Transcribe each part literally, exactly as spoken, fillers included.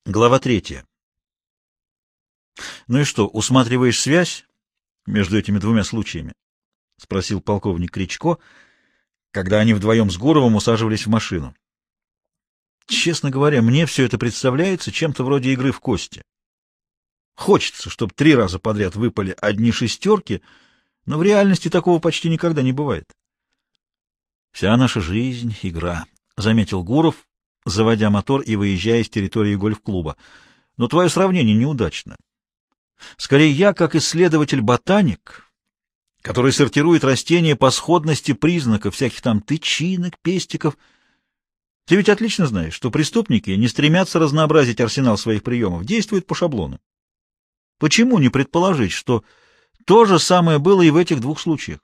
Глава третья. — Ну и что, усматриваешь связь между этими двумя случаями? — спросил полковник Кричко, когда они вдвоем с Гуровым усаживались в машину. — Честно говоря, мне все это представляется чем-то вроде игры в кости. Хочется, чтобы три раза подряд выпали одни шестерки, но в реальности такого почти никогда не бывает. — Вся наша жизнь — игра, — заметил Гуров, заводя мотор и выезжая с территории гольф-клуба. — Но твое сравнение неудачно. Скорее, я, как исследователь-ботаник, который сортирует растения по сходности признаков всяких там тычинок, пестиков. Ты ведь отлично знаешь, что преступники не стремятся разнообразить арсенал своих приемов, действуют по шаблону. Почему не предположить, что то же самое было и в этих двух случаях?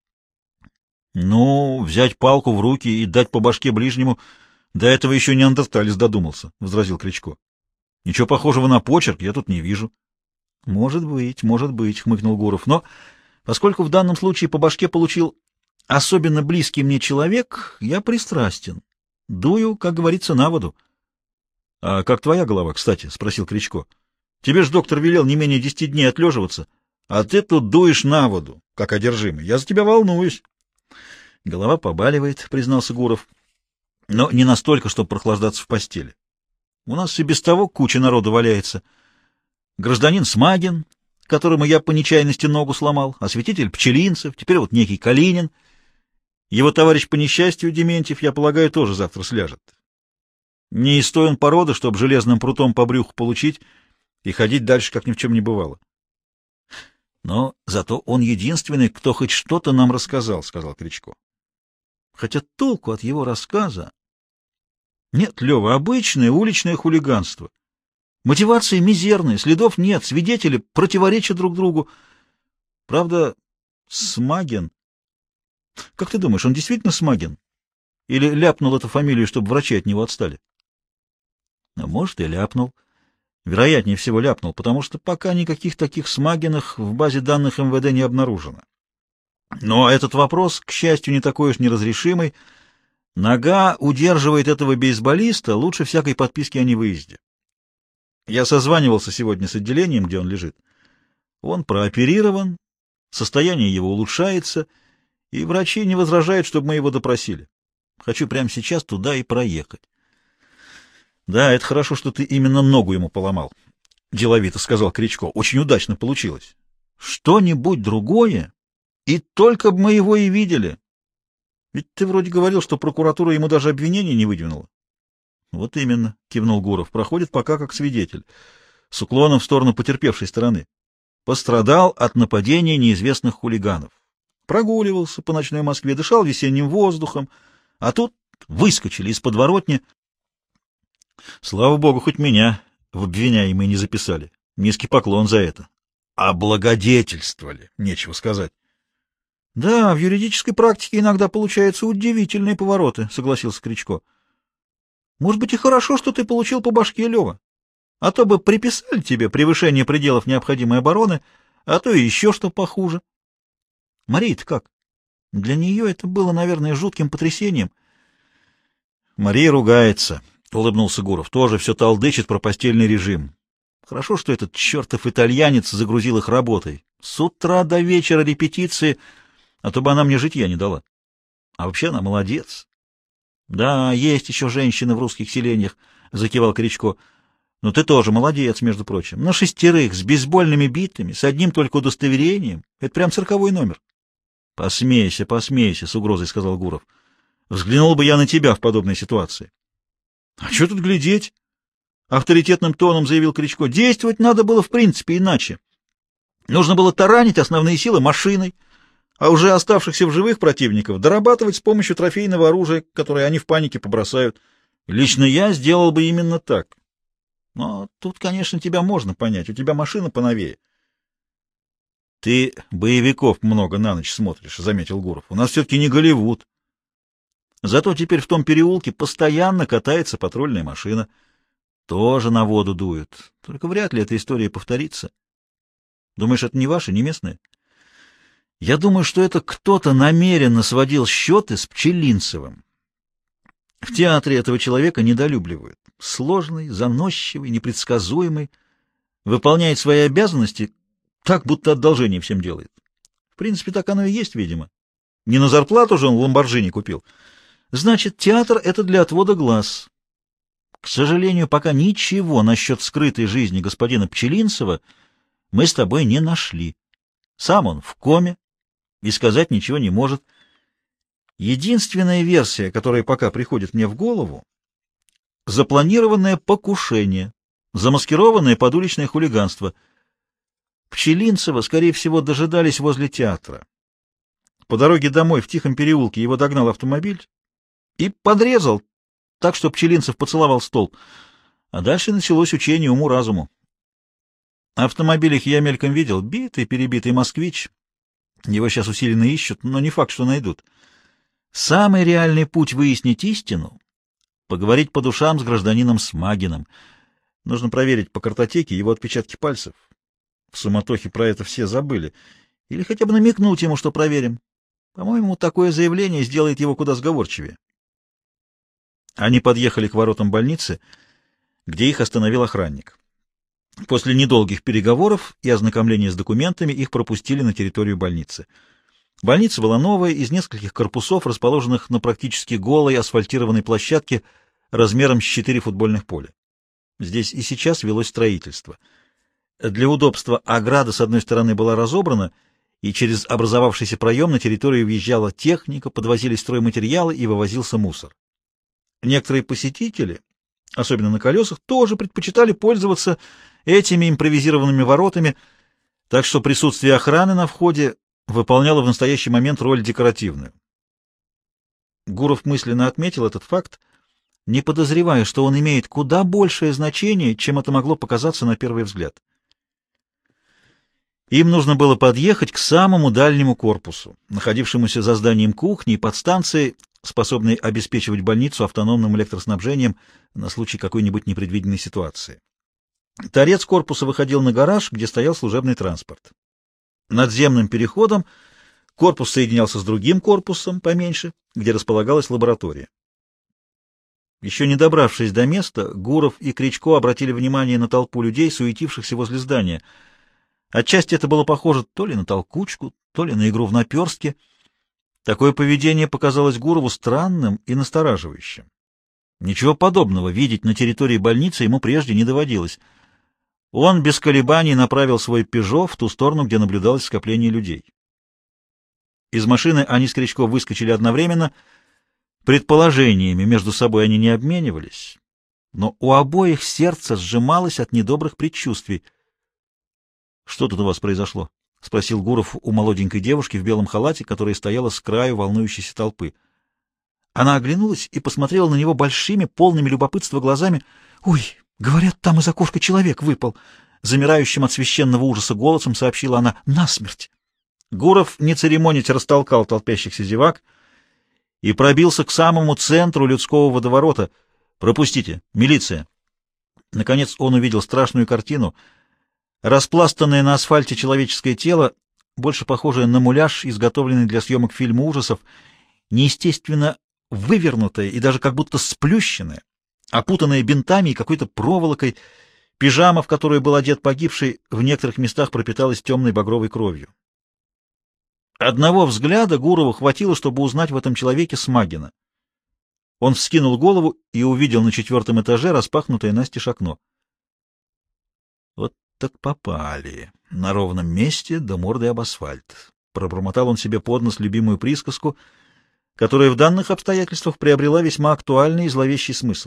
— Ну, взять палку в руки и дать по башке ближнему — до этого еще неандерталец додумался, — возразил Кричко. — Ничего похожего на почерк я тут не вижу. — Может быть, может быть, — хмыкнул Гуров. — Но поскольку в данном случае по башке получил особенно близкий мне человек, я пристрастен. Дую, как говорится, на воду. — А как твоя голова, кстати? — спросил Кричко. — Тебе ж доктор велел не менее десяти дней отлеживаться, а ты тут дуешь на воду, как одержимый. Я за тебя волнуюсь. — Голова побаливает, — признался Гуров. — Но не настолько, чтобы прохлаждаться в постели. У нас и без того куча народу валяется. Гражданин Смагин, которому я по нечаянности ногу сломал, осветитель Пчелинцев, теперь вот некий Калинин. Его товарищ по несчастью, Дементьев, я полагаю, тоже завтра сляжет. Не из той он породы, чтобы железным прутом по брюху получить и ходить дальше, как ни в чем не бывало. Но зато он единственный, кто хоть что-то нам рассказал, — сказал Кричко. Хотя толку от его рассказа... Нет, Лева, обычное уличное хулиганство. Мотивации мизерные, следов нет, свидетели противоречат друг другу. Правда, Смагин... Как ты думаешь, он действительно Смагин? Или ляпнул эту фамилию, чтобы врачи от него отстали? А может, и ляпнул. Вероятнее всего ляпнул, потому что пока никаких таких Смагинах в базе данных эм вэ дэ не обнаружено. Но этот вопрос, к счастью, не такой уж неразрешимый. Нога удерживает этого бейсболиста лучше всякой подписки о невыезде. Я созванивался сегодня с отделением, где он лежит. Он прооперирован, состояние его улучшается, и врачи не возражают, чтобы мы его допросили. Хочу прямо сейчас туда и проехать. — Да, это хорошо, что ты именно ногу ему поломал, — деловито сказал Кричко. — Очень удачно получилось. Что-нибудь другое, и только бы мы его и видели. Ведь ты вроде говорил, что прокуратура ему даже обвинения не выдвинула. — Вот именно, — кивнул Гуров, — проходит пока как свидетель, с уклоном в сторону потерпевшей стороны. Пострадал от нападения неизвестных хулиганов. Прогуливался по ночной Москве, дышал весенним воздухом, а тут выскочили из подворотни. Слава богу, хоть меня в обвиняемые не записали. Низкий поклон за это. Облагодетельствовали, нечего сказать. — Да, в юридической практике иногда получаются удивительные повороты, — согласился Кричко. — Может быть, и хорошо, что ты получил по башке, Лева. А то бы приписали тебе превышение пределов необходимой обороны, а то и еще что похуже. Мария-то как? Для нее это было, наверное, жутким потрясением. — Мария ругается, — улыбнулся Гуров. — Тоже все толдычит про постельный режим. Хорошо, что этот чертов итальянец загрузил их работой. С утра до вечера репетиции... А то бы она мне житья не дала. А вообще она молодец. — Да, есть еще женщины в русских селениях, — закивал Кричко. — Но ты тоже молодец, между прочим. На шестерых, с бейсбольными битами, с одним только удостоверением. Это прям цирковой номер. — Посмейся, посмейся, — с угрозой сказал Гуров. — Взглянул бы я на тебя в подобной ситуации. — А что тут глядеть? — авторитетным тоном заявил Кричко. — Действовать надо было в принципе иначе. Нужно было таранить основные силы машиной, а уже оставшихся в живых противников дорабатывать с помощью трофейного оружия, которое они в панике побросают. Лично я сделал бы именно так. Но тут, конечно, тебя можно понять. У тебя машина поновее. — Ты боевиков много на ночь смотришь, — заметил Гуров. — У нас все-таки не Голливуд. Зато теперь в том переулке постоянно катается патрульная машина. Тоже на воду дуют. Только вряд ли эта история повторится. Думаешь, это не ваши, не местные? Я думаю, что это кто-то намеренно сводил счеты с Пчелинцевым. В театре этого человека недолюбливают. сложный, заносчивый, непредсказуемый, выполняет свои обязанности так, будто одолжение всем делает. В принципе, так оно и есть, видимо. Не на зарплату же он Ламборджини купил. Значит, театр — это для отвода глаз. К сожалению, пока ничего насчет скрытой жизни господина Пчелинцева мы с тобой не нашли. Сам он в коме и сказать ничего не может. Единственная версия, которая пока приходит мне в голову — запланированное покушение, замаскированное под уличное хулиганство. Пчелинцева, скорее всего, дожидались возле театра. По дороге домой в тихом переулке его догнал автомобиль и подрезал, так что Пчелинцев поцеловал столб. А дальше началось учение уму-разуму. Автомобиль их я мельком видел, битый, перебитый москвич. Его сейчас усиленно ищут, но не факт, что найдут. Самый реальный путь выяснить истину — поговорить по душам с гражданином Смагиным. Нужно проверить по картотеке его отпечатки пальцев. В суматохе про это все забыли. Или хотя бы намекнуть ему, что проверим. По-моему, такое заявление сделает его куда сговорчивее. Они подъехали к воротам больницы, где их остановил охранник. После недолгих переговоров и ознакомления с документами их пропустили на территорию больницы. Больница была новая, из нескольких корпусов, расположенных на практически голой асфальтированной площадке размером с четыре футбольных поля. Здесь и сейчас велось строительство. Для удобства ограда с одной стороны была разобрана, и через образовавшийся проем на территорию въезжала техника, подвозились стройматериалы и вывозился мусор. Некоторые посетители, особенно на колесах, тоже предпочитали пользоваться этими импровизированными воротами, так что присутствие охраны на входе выполняло в настоящий момент роль декоративную. Гуров мысленно отметил этот факт, не подозревая, что он имеет куда большее значение, чем это могло показаться на первый взгляд. Им нужно было подъехать к самому дальнему корпусу, находившемуся за зданием кухни и подстанции, способной обеспечивать больницу автономным электроснабжением на случай какой-нибудь непредвиденной ситуации. Торец корпуса выходил на гараж, где стоял служебный транспорт. Надземным переходом корпус соединялся с другим корпусом, поменьше, где располагалась лаборатория. Еще не добравшись до места, Гуров и Кричко обратили внимание на толпу людей, суетившихся возле здания. Отчасти это было похоже то ли на толкучку, то ли на игру в наперстки. Такое поведение показалось Гурову странным и настораживающим. Ничего подобного видеть на территории больницы ему прежде не доводилось. Он без колебаний направил свой «Пежо» в ту сторону, где наблюдалось скопление людей. Из машины они с Кричко выскочили одновременно. Предположениями между собой они не обменивались, но у обоих сердце сжималось от недобрых предчувствий. — Что тут у вас произошло? — спросил Гуров у молоденькой девушки в белом халате, которая стояла с краю волнующейся толпы. Она оглянулась и посмотрела на него большими, полными любопытства глазами. — Ой, говорят, там из окошка человек выпал! — замирающим от священного ужаса голосом сообщила она. — Насмерть! Гуров, не церемонясь, растолкал толпящихся зевак и пробился к самому центру людского водоворота. «Пропустите! Милиция!» Наконец он увидел страшную картину. Распластанное на асфальте человеческое тело, больше похожее на муляж, изготовленный для съемок фильма ужасов, неестественно вывернутое и даже как будто сплющенное, опутанное бинтами и какой-то проволокой. Пижама, в которую был одет погибший, в некоторых местах пропиталась темной багровой кровью. Одного взгляда Гурову хватило, чтобы узнать в этом человеке Смагина. Он вскинул голову и увидел на четвертом этаже распахнутое настежь окно. Вот так попали. На ровном месте да мордой об асфальт. Пробормотал он себе под нос любимую присказку, которая в данных обстоятельствах приобрела весьма актуальный и зловещий смысл.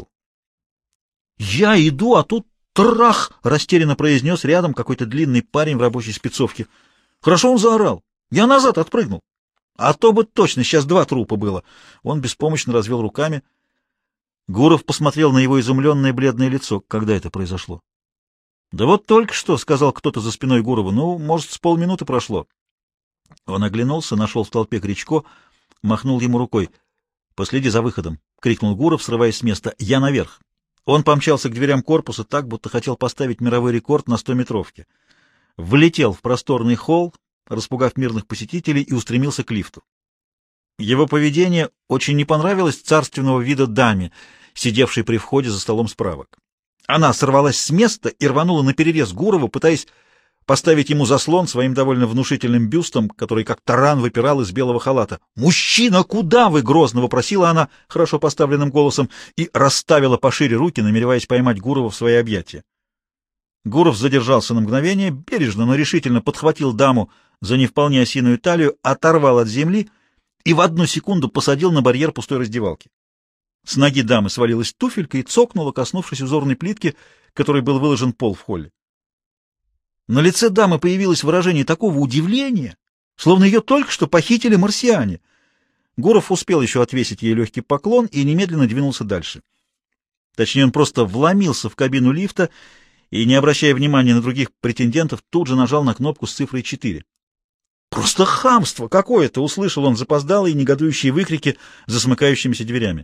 «Я иду, а тут трах!» — растерянно произнес рядом какой-то длинный парень в рабочей спецовке. Хорошо он заорал. Я назад отпрыгнул. А то бы точно сейчас два трупа было. Он беспомощно развел руками. Гуров посмотрел на его изумленное бледное лицо. Когда это произошло? — Да вот только что, — сказал кто-то за спиной Гурова. — Ну, может, с полминуты прошло. Он оглянулся, нашел в толпе Кричко, махнул ему рукой. — Последи за выходом, — крикнул Гуров, срываясь с места. — Я наверх. Он помчался к дверям корпуса так, будто хотел поставить мировой рекорд на стометровке. Влетел в просторный холл, распугав мирных посетителей, и устремился к лифту. Его поведение очень не понравилось царственного вида даме, сидевшей при входе за столом справок. Она сорвалась с места и рванула наперерез Гурову, пытаясь поставить ему заслон своим довольно внушительным бюстом, который как таран выпирал из белого халата. «Мужчина, куда вы?» — грозно вопросила она хорошо поставленным голосом и расставила пошире руки, намереваясь поймать Гурова в свои объятия. Гуров задержался на мгновение, бережно, но решительно подхватил даму за не вполне осиную талию, оторвал от земли и в одну секунду посадил на барьер пустой раздевалки. С ноги дамы свалилась туфелька и цокнула, коснувшись узорной плитки, которой был выложен пол в холле. На лице дамы появилось выражение такого удивления, словно ее только что похитили марсиане. Гуров успел еще отвесить ей легкий поклон и немедленно двинулся дальше. Точнее, он просто вломился в кабину лифта и, не обращая внимания на других претендентов, тут же нажал на кнопку с цифрой четыре. «Просто хамство какое-то!» — услышал он запоздалые негодующие выкрики за смыкающимися дверями.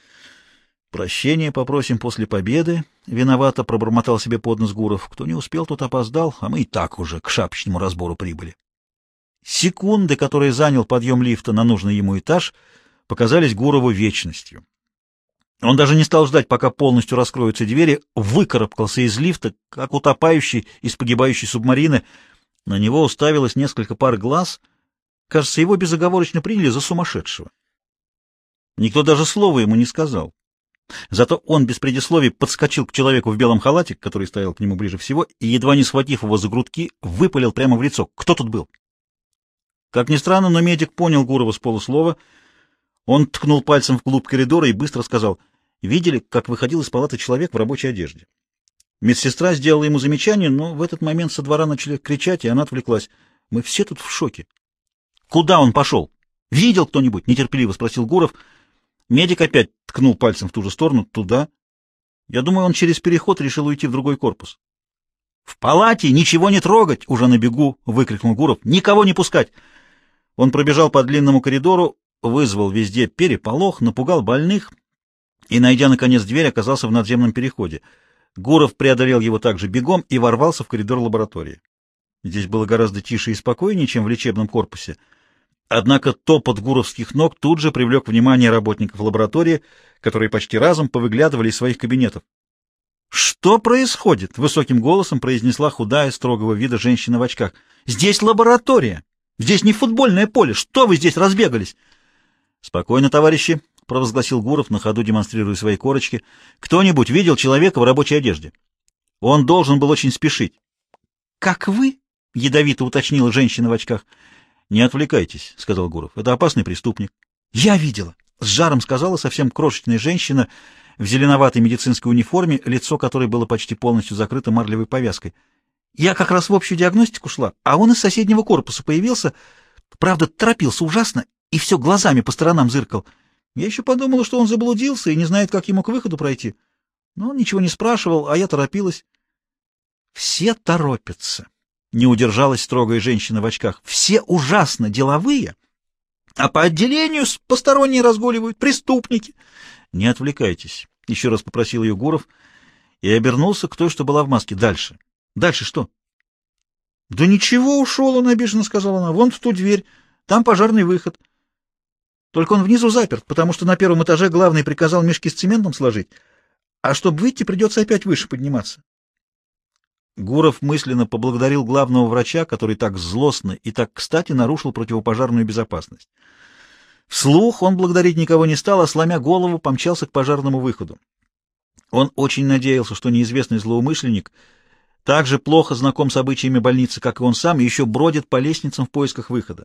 «Прощения попросим после победы», — виновато пробормотал себе под нос Гуров. «Кто не успел, тот опоздал, а мы и так уже к шапочному разбору прибыли». Секунды, которые занял подъем лифта на нужный ему этаж, показались Гурову вечностью. Он даже не стал ждать, пока полностью раскроются двери, выкарабкался из лифта, как утопающий из погибающей субмарины. На него уставилось несколько пар глаз. Кажется, его безоговорочно приняли за сумасшедшего. Никто даже слова ему не сказал. Зато он без предисловий подскочил к человеку в белом халате, который стоял к нему ближе всего, и, едва не схватив его за грудки, выпалил прямо в лицо. Кто тут был? Как ни странно, но медик понял Гурова с полуслова. Он ткнул пальцем вглубь коридора и быстро сказал: «Видели, как выходил из палаты человек в рабочей одежде?» Медсестра сделала ему замечание, но в этот момент со двора начали кричать, и она отвлеклась. «Мы все тут в шоке». «Куда он пошел? Видел кто-нибудь?» — нетерпеливо спросил Гуров. Медик опять ткнул пальцем в ту же сторону, туда. Я думаю, он через переход решил уйти в другой корпус. — В палате ничего не трогать! — уже на бегу выкрикнул Гуров. — Никого не пускать! Он пробежал по длинному коридору, вызвал везде переполох, напугал больных и, найдя, наконец, дверь, оказался в надземном переходе. Гуров преодолел его также бегом и ворвался в коридор лаборатории. Здесь было гораздо тише и спокойнее, чем в лечебном корпусе. Однако топот гуровских ног тут же привлек внимание работников лаборатории, которые почти разом повыглядывали из своих кабинетов. «Что происходит?» — высоким голосом произнесла худая, строгого вида женщина в очках. «Здесь лаборатория! Здесь не футбольное поле! Что вы здесь разбегались?» «Спокойно, товарищи!» — провозгласил Гуров, на ходу демонстрируя свои корочки. «Кто-нибудь видел человека в рабочей одежде? Он должен был очень спешить». «Как вы?» — ядовито уточнила женщина в очках. «Не отвлекайтесь», — сказал Гуров. «Это опасный преступник». «Я видела», — с жаром сказала совсем крошечная женщина в зеленоватой медицинской униформе, лицо которой было почти полностью закрыто марлевой повязкой. «Я как раз в общую диагностику шла, а он из соседнего корпуса появился. Правда, торопился ужасно и все глазами по сторонам зыркал. Я еще подумала, что он заблудился и не знает, как ему к выходу пройти. Но он ничего не спрашивал, а я торопилась». «Все торопятся», — не удержалась строгая женщина в очках. «Все ужасно деловые, а по отделению посторонние разгуливают, преступники». «Не отвлекайтесь», — еще раз попросил ее Гуров и обернулся к той, что была в маске. «Дальше». «Дальше что?» «Да ничего, ушел он, — обиженно сказала она. — Вон в ту дверь, там пожарный выход. Только он внизу заперт, потому что на первом этаже главный приказал мешки с цементом сложить, а чтобы выйти, придется опять выше подниматься». Гуров мысленно поблагодарил главного врача, который так злостно и так кстати нарушил противопожарную безопасность. Вслух он благодарить никого не стал, а, сломя голову, помчался к пожарному выходу. Он очень надеялся, что неизвестный злоумышленник так же плохо знаком с обычаями больницы, как и он сам, и еще бродит по лестницам в поисках выхода.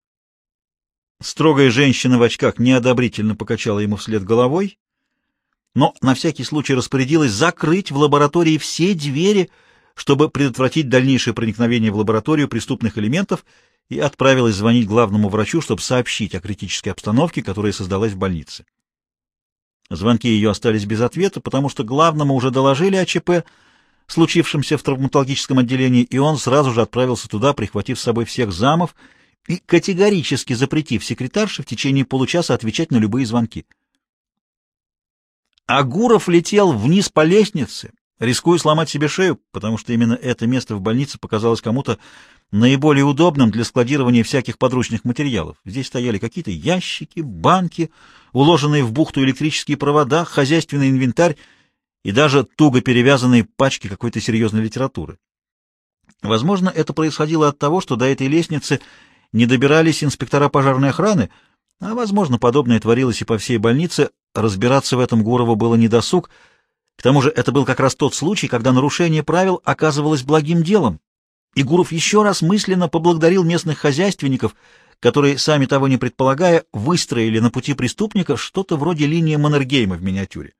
Строгая женщина в очках неодобрительно покачала ему вслед головой, но на всякий случай распорядилась закрыть в лаборатории все двери, чтобы предотвратить дальнейшее проникновение в лабораторию преступных элементов, и отправилась звонить главному врачу, чтобы сообщить о критической обстановке, которая создалась в больнице. Звонки ее остались без ответа, потому что главному уже доложили о ЧП, случившемся в травматологическом отделении, и он сразу же отправился туда, прихватив с собой всех замов и категорически запретив секретарше в течение получаса отвечать на любые звонки. А Гуров летел вниз по лестнице, Рискую сломать себе шею, потому что именно это место в больнице показалось кому-то наиболее удобным для складирования всяких подручных материалов. Здесь стояли какие-то ящики, банки, уложенные в бухту электрические провода, хозяйственный инвентарь и даже туго перевязанные пачки какой-то серьезной литературы. Возможно, это происходило от того, что до этой лестницы не добирались инспектора пожарной охраны, а, возможно, подобное творилось и по всей больнице. Разбираться в этом Гурову было недосуг. К тому же это был как раз тот случай, когда нарушение правил оказывалось благим делом, и Гуров еще раз мысленно поблагодарил местных хозяйственников, которые, сами того не предполагая, выстроили на пути преступника что-то вроде линии Маннергейма в миниатюре.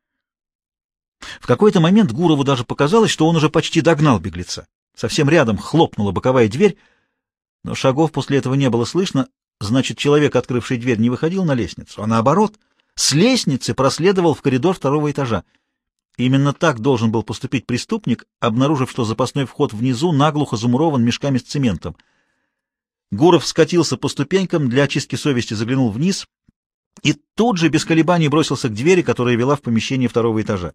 В какой-то момент Гурову даже показалось, что он уже почти догнал беглеца. Совсем рядом хлопнула боковая дверь, но шагов после этого не было слышно, значит, человек, открывший дверь, не выходил на лестницу, а наоборот, с лестницы проследовал в коридор второго этажа. Именно так должен был поступить преступник, обнаружив, что запасной вход внизу наглухо замурован мешками с цементом. Гуров скатился по ступенькам, для очистки совести заглянул вниз и тут же без колебаний бросился к двери, которая вела в помещение второго этажа.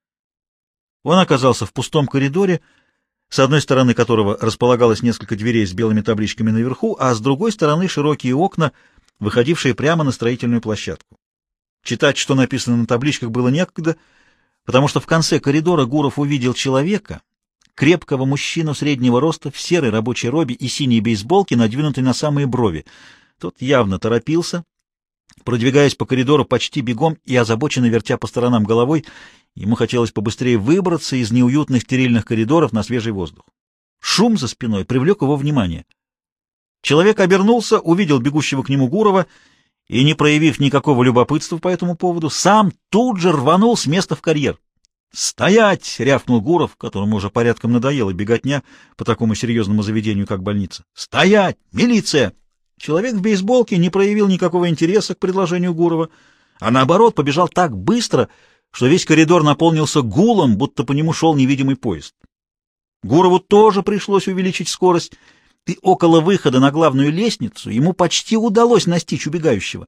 Он оказался в пустом коридоре, с одной стороны которого располагалось несколько дверей с белыми табличками наверху, а с другой стороны широкие окна, выходившие прямо на строительную площадку. Читать, что написано на табличках, было некогда, потому что в конце коридора Гуров увидел человека, крепкого мужчину среднего роста, в серой рабочей робе и синей бейсболке, надвинутой на самые брови. Тот явно торопился, продвигаясь по коридору почти бегом и озабоченно вертя по сторонам головой. Ему хотелось побыстрее выбраться из неуютных стерильных коридоров на свежий воздух. Шум за спиной привлек его внимание. Человек обернулся, увидел бегущего к нему Гурова и, не проявив никакого любопытства по этому поводу, сам тут же рванул с места в карьер. «Стоять!» — рявкнул Гуров, которому уже порядком надоело беготня по такому серьезному заведению, как больница. «Стоять! Милиция!» Человек в бейсболке не проявил никакого интереса к предложению Гурова, а наоборот побежал так быстро, что весь коридор наполнился гулом, будто по нему шел невидимый поезд. Гурову тоже пришлось увеличить скорость, и около выхода на главную лестницу ему почти удалось настичь убегающего.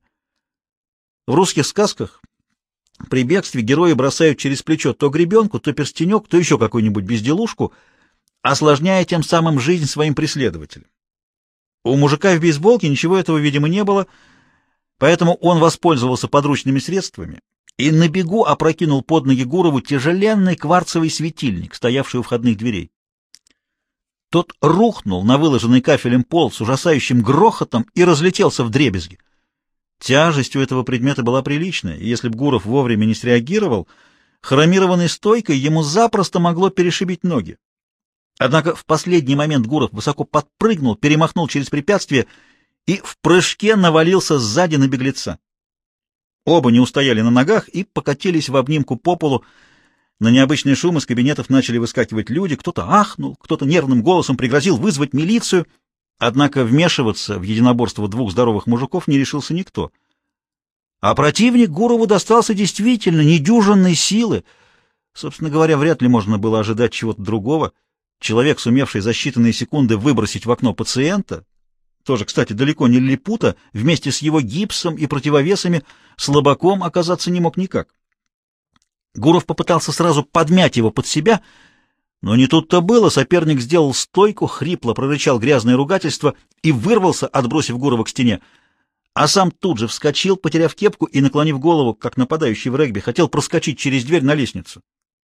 В русских сказках при бегстве герои бросают через плечо то гребенку, то перстенек, то еще какую-нибудь безделушку, осложняя тем самым жизнь своим преследователям. У мужика в бейсболке ничего этого, видимо, не было, поэтому он воспользовался подручными средствами и на бегу опрокинул под ноги Гурову тяжеленный кварцевый светильник, стоявший у входных дверей. Тот рухнул на выложенный кафелем пол с ужасающим грохотом и разлетелся вдребезги. Тяжесть у этого предмета была приличная, и если б Гуров вовремя не среагировал, хромированной стойкой ему запросто могло перешибить ноги. Однако в последний момент Гуров высоко подпрыгнул, перемахнул через препятствие и в прыжке навалился сзади на беглеца. Оба не устояли на ногах и покатились в обнимку по полу. На необычный шум из кабинетов начали выскакивать люди, кто-то ахнул, кто-то нервным голосом пригрозил вызвать милицию, однако вмешиваться в единоборство двух здоровых мужиков не решился никто. А противник Гурову достался действительно недюжинной силы. Собственно говоря, вряд ли можно было ожидать чего-то другого. Человек, сумевший за считанные секунды выбросить в окно пациента, тоже, кстати, далеко не лилипута, вместе с его гипсом и противовесами слабаком оказаться не мог никак. Гуров попытался сразу подмять его под себя, но не тут-то было. Соперник сделал стойку, хрипло прорычал грязное ругательство и вырвался, отбросив Гурова к стене. А сам тут же вскочил, потеряв кепку и, наклонив голову, как нападающий в регби, хотел проскочить через дверь на лестницу.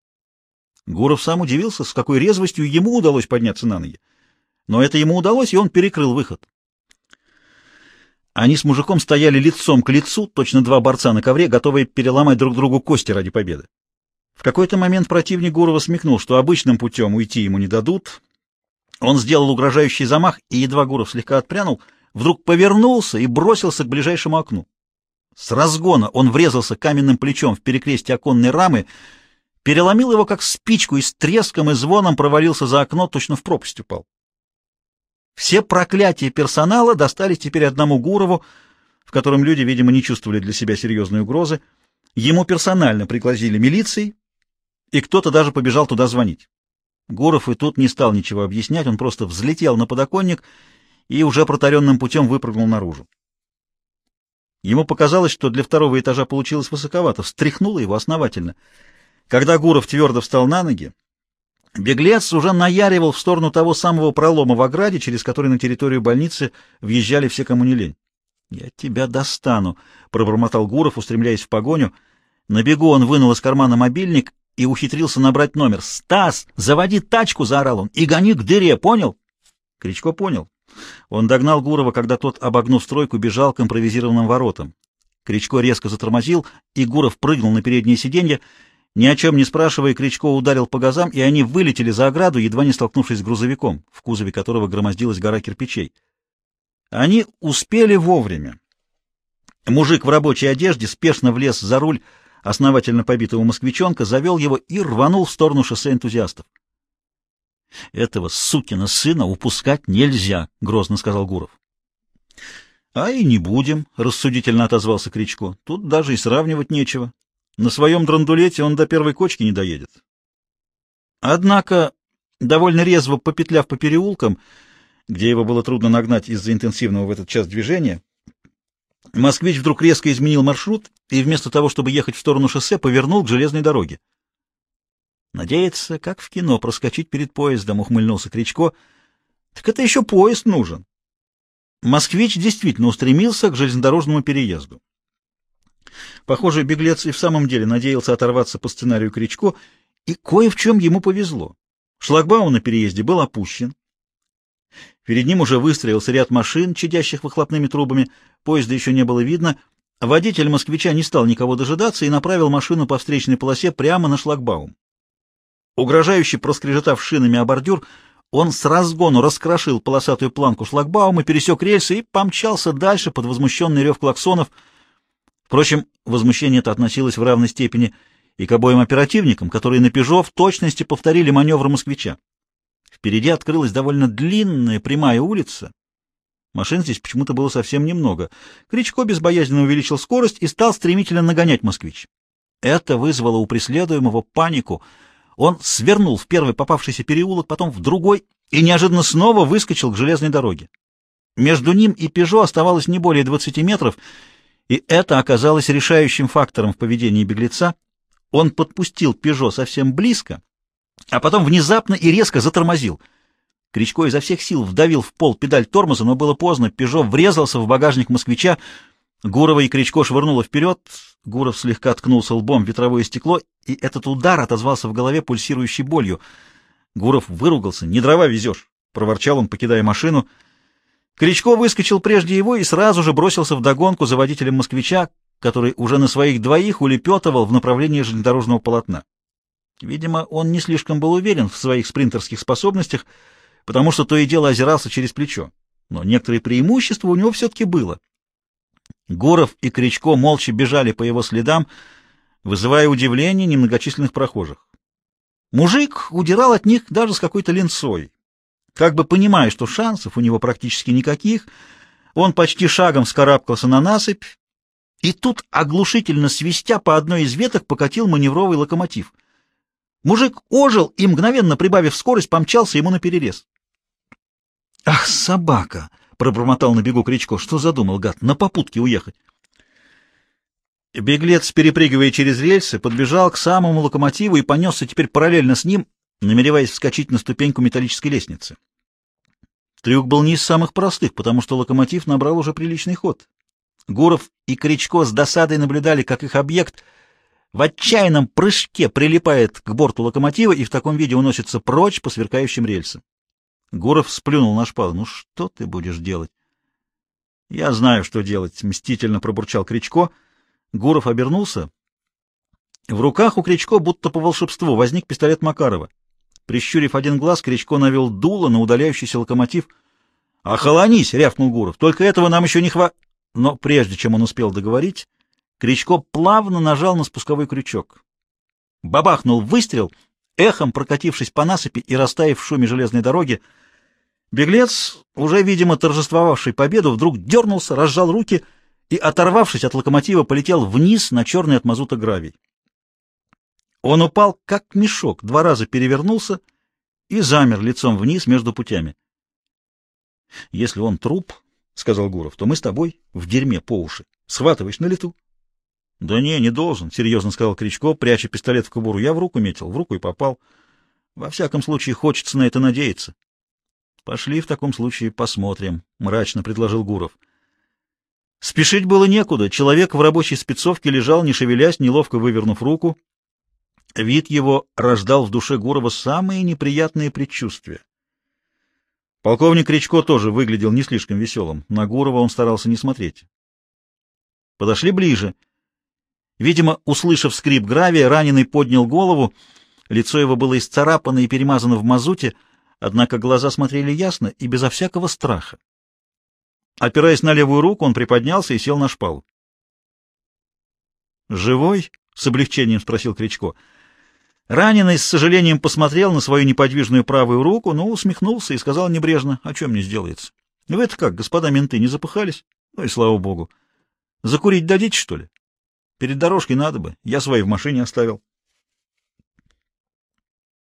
Гуров сам удивился, с какой резвостью ему удалось подняться на ноги. Но это ему удалось, и он перекрыл выход. Они с мужиком стояли лицом к лицу, точно два борца на ковре, готовые переломать друг другу кости ради победы. В какой-то момент противник Гурова смекнул, что обычным путем уйти ему не дадут. Он сделал угрожающий замах, и едва Гуров слегка отпрянул, вдруг повернулся и бросился к ближайшему окну. С разгона он врезался каменным плечом в перекрестие оконной рамы, переломил его как спичку и с треском и звоном провалился за окно, точно в пропасть упал. Все проклятия персонала достались теперь одному Гурову, в котором люди, видимо, не чувствовали для себя серьезной угрозы. Ему персонально пригрозили милицией, и кто-то даже побежал туда звонить. Гуров и тут не стал ничего объяснять, он просто взлетел на подоконник и уже протаренным путем выпрыгнул наружу. Ему показалось, что для второго этажа получилось высоковато, встряхнуло его основательно. Когда Гуров твердо встал на ноги, Беглец уже наяривал в сторону того самого пролома в ограде, через который на территорию больницы въезжали все, кому не лень. «Я тебя достану», — пробормотал Гуров, устремляясь в погоню. На бегу он вынул из кармана мобильник и ухитрился набрать номер. «Стас, заводи тачку!» — заорал он. «И гони к дыре, понял?» Кричко понял. Он догнал Гурова, когда тот, обогнув стройку, бежал к импровизированным воротам. Кричко резко затормозил, и Гуров прыгнул на переднее сиденье. Ни о чем не спрашивая, Кричко ударил по газам, и они вылетели за ограду, едва не столкнувшись с грузовиком, в кузове которого громоздилась гора кирпичей. Они успели вовремя. Мужик в рабочей одежде спешно влез за руль основательно побитого москвичонка, завел его и рванул в сторону шоссе энтузиастов. «Этого сукина сына упускать нельзя», — грозно сказал Гуров. «А и не будем», — рассудительно отозвался Кричко. «Тут даже и сравнивать нечего. На своем драндулете он до первой кочки не доедет». Однако, довольно резво попетляв по переулкам, где его было трудно нагнать из-за интенсивного в этот час движения, москвич вдруг резко изменил маршрут и вместо того, чтобы ехать в сторону шоссе, повернул к железной дороге. «Надеется, как в кино, проскочить перед поездом», — ухмыльнулся Кричко. «Так это еще поезд нужен». Москвич действительно устремился к железнодорожному переезду. Похоже, беглец и в самом деле надеялся оторваться по сценарию Кричко, и кое в чем ему повезло. Шлагбаум на переезде был опущен. Перед ним уже выстроился ряд машин, чадящих выхлопными трубами, поезда еще не было видно. Водитель москвича не стал никого дожидаться и направил машину по встречной полосе прямо на шлагбаум. Угрожающе проскрежетав шинами о бордюр, он с разгону раскрошил полосатую планку шлагбаума, пересек рельсы и помчался дальше под возмущенный рев клаксонов. Впрочем, возмущение это относилось в равной степени и к обоим оперативникам, которые на «Пежо» в точности повторили маневр москвича. Впереди открылась довольно длинная прямая улица. Машин здесь почему-то было совсем немного. Кричко безбоязненно увеличил скорость и стал стремительно нагонять москвич. Это вызвало у преследуемого панику. Он свернул в первый попавшийся переулок, потом в другой и неожиданно снова выскочил к железной дороге. Между ним и «Пежо» оставалось не более двадцати метров, и это оказалось решающим фактором в поведении беглеца. Он подпустил «Пежо» совсем близко, а потом внезапно и резко затормозил. Кричко изо всех сил вдавил в пол педаль тормоза, но было поздно. «Пежо» врезался в багажник москвича. Гурова и Кричко швырнуло вперед. Гуров слегка ткнулся лбом в ветровое стекло, и этот удар отозвался в голове пульсирующей болью. Гуров выругался. «Не дрова везешь!» — проворчал он, покидая машину. Кричко выскочил прежде его и сразу же бросился вдогонку за водителем москвича, который уже на своих двоих улепетывал в направлении железнодорожного полотна. Видимо, он не слишком был уверен в своих спринтерских способностях, потому что то и дело озирался через плечо. Но некоторое преимущество у него все-таки было. Гуров и Кричко молча бежали по его следам, вызывая удивление немногочисленных прохожих. Мужик удирал от них даже с какой-то линцой. Как бы понимая, что шансов у него практически никаких, он почти шагом вскарабкался на насыпь, и тут, оглушительно свистя, по одной из веток покатил маневровый локомотив. Мужик ожил и, мгновенно прибавив скорость, помчался ему наперерез. «Ах, собака!» — пробормотал на бегу Кричко. «Что задумал, гад? На попутке уехать!» Беглец, перепрыгивая через рельсы, подбежал к самому локомотиву и понесся теперь параллельно с ним, намереваясь вскочить на ступеньку металлической лестницы. Трюк был не из самых простых, потому что локомотив набрал уже приличный ход. Гуров и Кричко с досадой наблюдали, как их объект в отчаянном прыжке прилипает к борту локомотива и в таком виде уносится прочь по сверкающим рельсам. Гуров сплюнул на шпалу. «Ну что ты будешь делать?» «Я знаю, что делать», — мстительно пробурчал Кричко. Гуров обернулся. В руках у Кричко, будто по волшебству, возник пистолет Макарова. Прищурив один глаз, Кричко навел дуло на удаляющийся локомотив. «Охолонись!» — рявкнул Гуров. «Только этого нам еще не хва...» Но прежде чем он успел договорить, Кричко плавно нажал на спусковой крючок. Бабахнул выстрел, эхом прокатившись по насыпи и растаяв в шуме железной дороги. Беглец, уже, видимо, торжествовавший победу, вдруг дернулся, разжал руки и, оторвавшись от локомотива, полетел вниз на черный от мазута гравий. Он упал, как мешок, два раза перевернулся и замер лицом вниз между путями. — Если он труп, — сказал Гуров, — то мы с тобой в дерьме по уши. Схватываешь на лету. — Да не, не должен, — серьезно сказал Кричко, пряча пистолет в кобуру. — Я в руку метил, в руку и попал. Во всяком случае, хочется на это надеяться. — Пошли в таком случае посмотрим, — мрачно предложил Гуров. Спешить было некуда. Человек в рабочей спецовке лежал, не шевелясь, неловко вывернув руку. Вид его рождал в душе Гурова самые неприятные предчувствия. Полковник Кричко тоже выглядел не слишком веселым. На Гурова он старался не смотреть. Подошли ближе. Видимо, услышав скрип гравия, раненый поднял голову. Лицо его было исцарапано и перемазано в мазуте, однако глаза смотрели ясно и безо всякого страха. Опираясь на левую руку, он приподнялся и сел на шпалу. «Живой?» — с облегчением спросил Кричко. Раненый с сожалением посмотрел на свою неподвижную правую руку, но усмехнулся и сказал небрежно: «А что мне сделается? Вы это как, господа менты, не запыхались? Ну и слава богу. Закурить дадите, что ли? Перед дорожкой надо бы. Я свои в машине оставил».